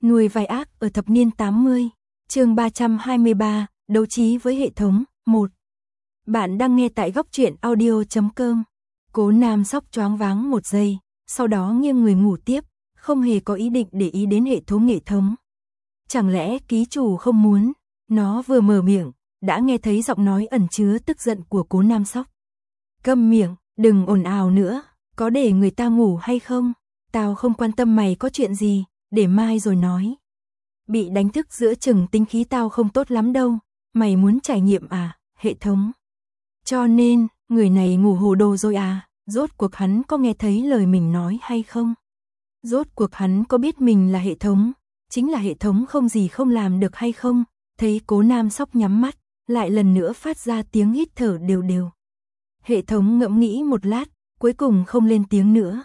Nuôi vai ác ở thập niên 80, chương 323, đấu trí với hệ thống, 1. Bạn đang nghe tại góc truyện audio.com. Cố Nam Sóc choáng váng một giây, sau đó nghiêng người ngủ tiếp, không hề có ý định để ý đến hệ thống. Chẳng lẽ ký chủ không muốn? Nó vừa mở miệng, đã nghe thấy giọng nói ẩn chứa tức giận của Cố Nam Sóc. Câm miệng, đừng ồn ào nữa, có để người ta ngủ hay không? Tao không quan tâm mày có chuyện gì, để mai rồi nói. Bị đánh thức giữa chừng tính khí tao không tốt lắm đâu, mày muốn trải nghiệm à, hệ thống? Cho nên, người này ngủ hồ đồ rồi à, rốt cuộc hắn có nghe thấy lời mình nói hay không? Rốt cuộc hắn có biết mình là hệ thống, chính là hệ thống không gì không làm được hay không? Thấy Cố Nam Sóc nhắm mắt, lại lần nữa phát ra tiếng hít thở đều. Hệ thống ngẫm nghĩ một lát, cuối cùng không lên tiếng nữa.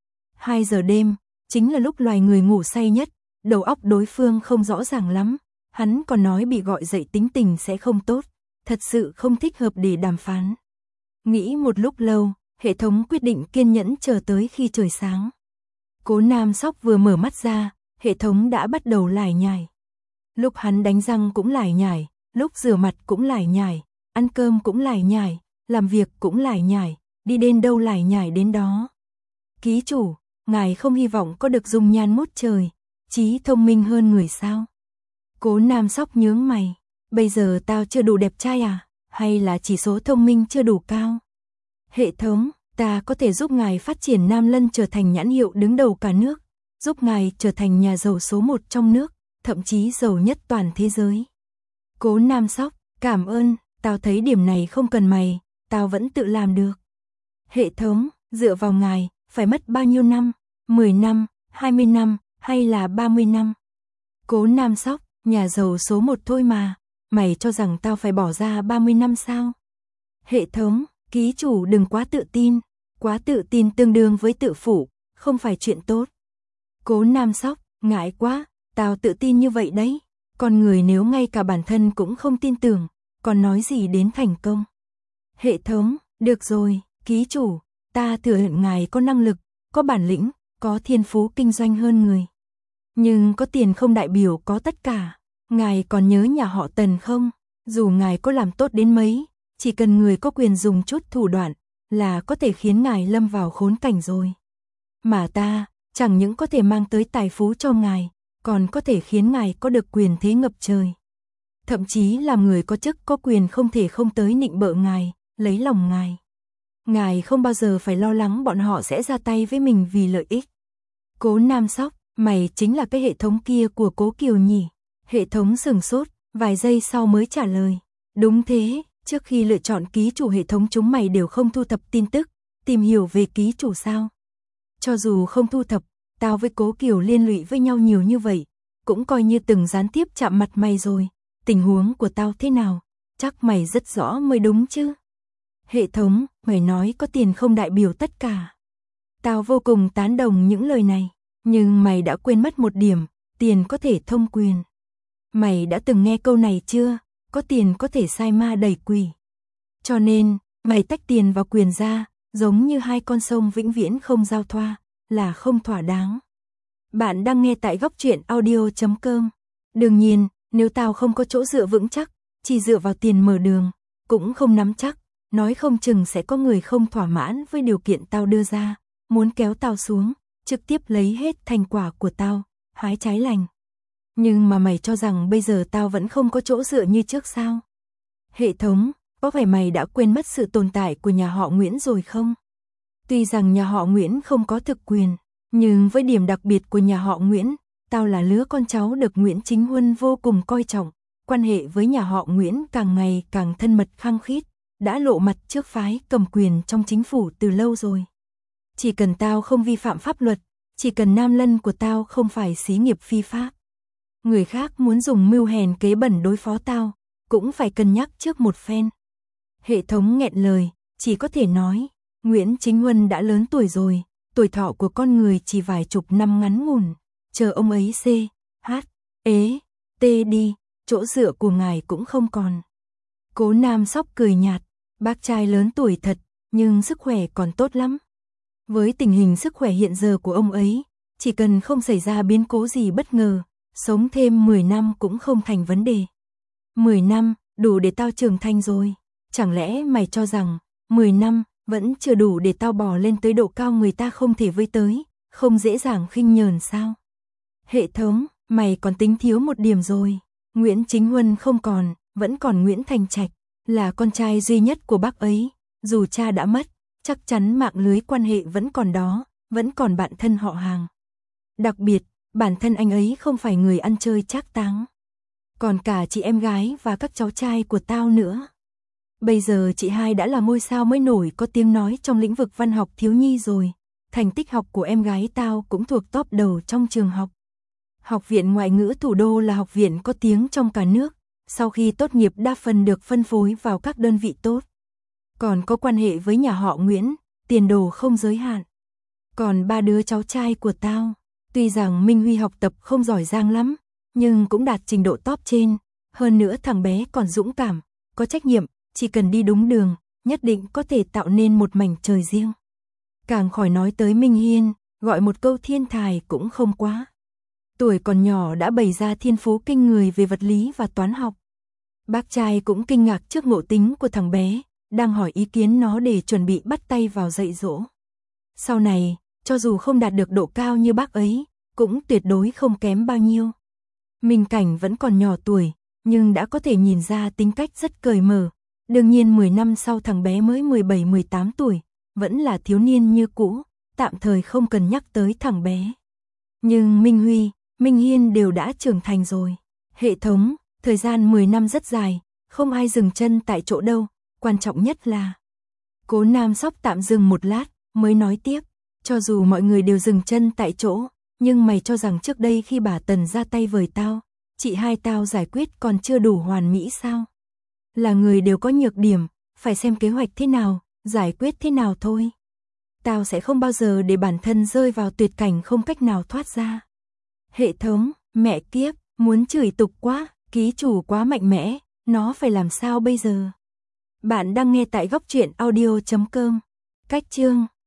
2 giờ đêm, chính là lúc loài người ngủ say nhất, đầu óc đối phương không rõ ràng lắm, hắn còn nói bị gọi dậy tính tình sẽ không tốt, thật sự không thích hợp để đàm phán. Nghĩ một lúc lâu, hệ thống quyết định kiên nhẫn chờ tới khi trời sáng. Cố Nam Sóc vừa mở mắt ra, hệ thống đã bắt đầu lải nhải. Lúc hắn đánh răng cũng lải nhải, lúc rửa mặt cũng lải nhải, ăn cơm cũng lải nhải, làm việc cũng lải nhải, đi đến đâu lải nhải đến đó. Ký chủ, ngài không hy vọng có được dung nhan ngút trời, trí thông minh hơn người sao? Cố Nam Sóc nhướng mày, bây giờ tao chưa đủ đẹp trai à, hay là chỉ số thông minh chưa đủ cao? Hệ thống, ta có thể giúp ngài phát triển Nam Lân trở thành nhãn hiệu đứng đầu cả nước, giúp ngài trở thành nhà giàu số 1 trong nước, thậm chí giàu nhất toàn thế giới. Cố Nam Sóc, cảm ơn, tao thấy điểm này không cần mày, tao vẫn tự làm được. Hệ thống, dựa vào ngài, phải mất bao nhiêu năm, 10 năm, 20 năm, hay là 30 năm? Cố Nam Sóc, nhà giàu số 1 thôi mà, mày cho rằng tao phải bỏ ra 30 năm sao? Hệ thống, ký chủ đừng quá tự tin tương đương với tự phụ, không phải chuyện tốt. Cố Nam Sóc, ngại quá, tao tự tin như vậy đấy, con người nếu ngay cả bản thân cũng không tin tưởng, còn nói gì đến thành công? Hệ thống, được rồi, ký chủ, ta thừa nhận ngài có năng lực, có bản lĩnh, có thiên phú kinh doanh hơn người. Nhưng có tiền không đại biểu có tất cả. Ngài còn nhớ nhà họ Tần không? Dù ngài có làm tốt đến mấy, chỉ cần người có quyền dùng chút thủ đoạn là có thể khiến ngài lâm vào khốn cảnh rồi. Mà ta, chẳng những có thể mang tới tài phú cho ngài, còn có thể khiến ngài có được quyền thế ngập trời. Thậm chí làm người có chức có quyền không thể không tới nịnh bợ ngài, lấy lòng ngài. Ngài không bao giờ phải lo lắng bọn họ sẽ ra tay với mình vì lợi ích. Cố Nam Sóc, mày chính là cái hệ thống kia của Cố Kiều nhỉ? Hệ thống sửng sốt, vài giây sau mới trả lời. Đúng thế, trước khi lựa chọn ký chủ hệ thống chúng mày đều không thu thập tin tức, tìm hiểu về ký chủ sao? Cho dù không thu thập, tao với Cố Kiều liên lụy với nhau nhiều như vậy, cũng coi như từng gián tiếp chạm mặt mày rồi. Tình huống của tao thế nào? Chắc mày rất rõ mới đúng chứ? Hệ thống, mày nói có tiền không đại biểu tất cả. Tao vô cùng tán đồng những lời này, nhưng mày đã quên mất một điểm, tiền có thể thông quyền. Mày đã từng nghe câu này chưa? Có tiền có thể sai ma đẩy quỷ. Cho nên, mày tách tiền và quyền ra, giống như hai con sông vĩnh viễn không giao thoa, là không thỏa đáng. Bạn đang nghe tại góc truyện audio.com. Đương nhiên, nếu tao không có chỗ dựa vững chắc, chỉ dựa vào tiền mở đường, cũng không nắm chắc, nói không chừng sẽ có người không thỏa mãn với điều kiện tao đưa ra, muốn kéo tao xuống, trực tiếp lấy hết thành quả của tao, hái trái lành. Nhưng mà mày cho rằng bây giờ tao vẫn không có chỗ dựa như trước sao? Hệ thống, có phải mày đã quên mất sự tồn tại của nhà họ Nguyễn rồi không? Tuy rằng nhà họ Nguyễn không có thực quyền, nhưng với điểm đặc biệt của nhà họ Nguyễn, tao là lứa con cháu được Nguyễn Chính Huân vô cùng coi trọng, quan hệ với nhà họ Nguyễn càng ngày càng thân mật khăng khít, đã lộ mặt trước phái cầm quyền trong chính phủ từ lâu rồi. Chỉ cần tao không vi phạm pháp luật, chỉ cần Nam Lân của tao không phải xí nghiệp phi pháp. Người khác muốn dùng mưu hèn kế bẩn đối phó tao, cũng phải cân nhắc trước một phen. Hệ thống nghẹn lời, chỉ có thể nói, Nguyễn Chính Huân đã lớn tuổi rồi, tuổi thọ của con người chỉ vài chục năm ngắn ngủn, chờ ông ấy đi, chỗ dựa của ngài cũng không còn. Cố Nam Sóc cười nhạt, bác trai lớn tuổi thật, nhưng sức khỏe còn tốt lắm. Với tình hình sức khỏe hiện giờ của ông ấy, chỉ cần không xảy ra biến cố gì bất ngờ, sống thêm 10 năm cũng không thành vấn đề. 10 năm, đủ để tao trưởng thành rồi. Chẳng lẽ mày cho rằng 10 năm vẫn chưa đủ để tao bò lên tới độ cao người ta không thể với tới, không dễ dàng khinh nhờn sao? Hệ thống, mày còn tính thiếu một điểm rồi. Nguyễn Chính Huân không còn, vẫn còn Nguyễn Thành Trạch, là con trai duy nhất của bác ấy. Dù cha đã mất, chắc chắn mạng lưới quan hệ vẫn còn đó, vẫn còn bạn thân họ hàng. Đặc biệt, bản thân anh ấy không phải người ăn chơi trác táng. Còn cả chị em gái và các cháu trai của tao nữa. Bây giờ chị hai đã là ngôi sao mới nổi có tiếng nói trong lĩnh vực văn học thiếu nhi rồi. Thành tích học của em gái tao cũng thuộc top đầu trong trường học. Học viện Ngoại ngữ Thủ đô là học viện có tiếng trong cả nước. Sau khi tốt nghiệp đa phần được phân phối vào các đơn vị tốt. Còn có quan hệ với nhà họ Nguyễn, tiền đồ không giới hạn. Còn ba đứa cháu trai của tao, tuy rằng Minh Huy học tập không giỏi giang lắm, nhưng cũng đạt trình độ top trên. Hơn nữa thằng bé còn dũng cảm, có trách nhiệm, chỉ cần đi đúng đường, nhất định có thể tạo nên một mảnh trời riêng. Càng khỏi nói tới Minh Hiên, gọi một câu thiên tài cũng không quá. Tuổi còn nhỏ đã bày ra thiên phú kinh người về vật lý và toán học. Bác trai cũng kinh ngạc trước ngộ tính của thằng bé, đang hỏi ý kiến nó để chuẩn bị bắt tay vào dạy dỗ. Sau này, cho dù không đạt được độ cao như bác ấy, cũng tuyệt đối không kém bao nhiêu. Minh Cảnh vẫn còn nhỏ tuổi, nhưng đã có thể nhìn ra tính cách rất cởi mở. Đương nhiên 10 năm sau thằng bé mới 17-18 tuổi, vẫn là thiếu niên như cũ, tạm thời không cần nhắc tới thằng bé. Nhưng Minh Huy, Minh Hiên đều đã trưởng thành rồi. Hệ thống, thời gian 10 năm rất dài, không ai dừng chân tại chỗ đâu, quan trọng nhất là... Cố Nam Sóc tạm dừng một lát, mới nói tiếp, cho dù mọi người đều dừng chân tại chỗ, nhưng mày cho rằng trước đây khi bà Tần ra tay với tao, chị hai tao giải quyết còn chưa đủ hoàn mỹ sao? Là người đều có nhược điểm, phải xem kế hoạch thế nào, giải quyết thế nào thôi. Tao sẽ không bao giờ để bản thân rơi vào tuyệt cảnh không cách nào thoát ra. Hệ thống, mẹ kiếp, muốn chửi tục quá, ký chủ quá mạnh mẽ, nó phải làm sao bây giờ? Bạn đang nghe tại góc truyện audio.com. Cách chương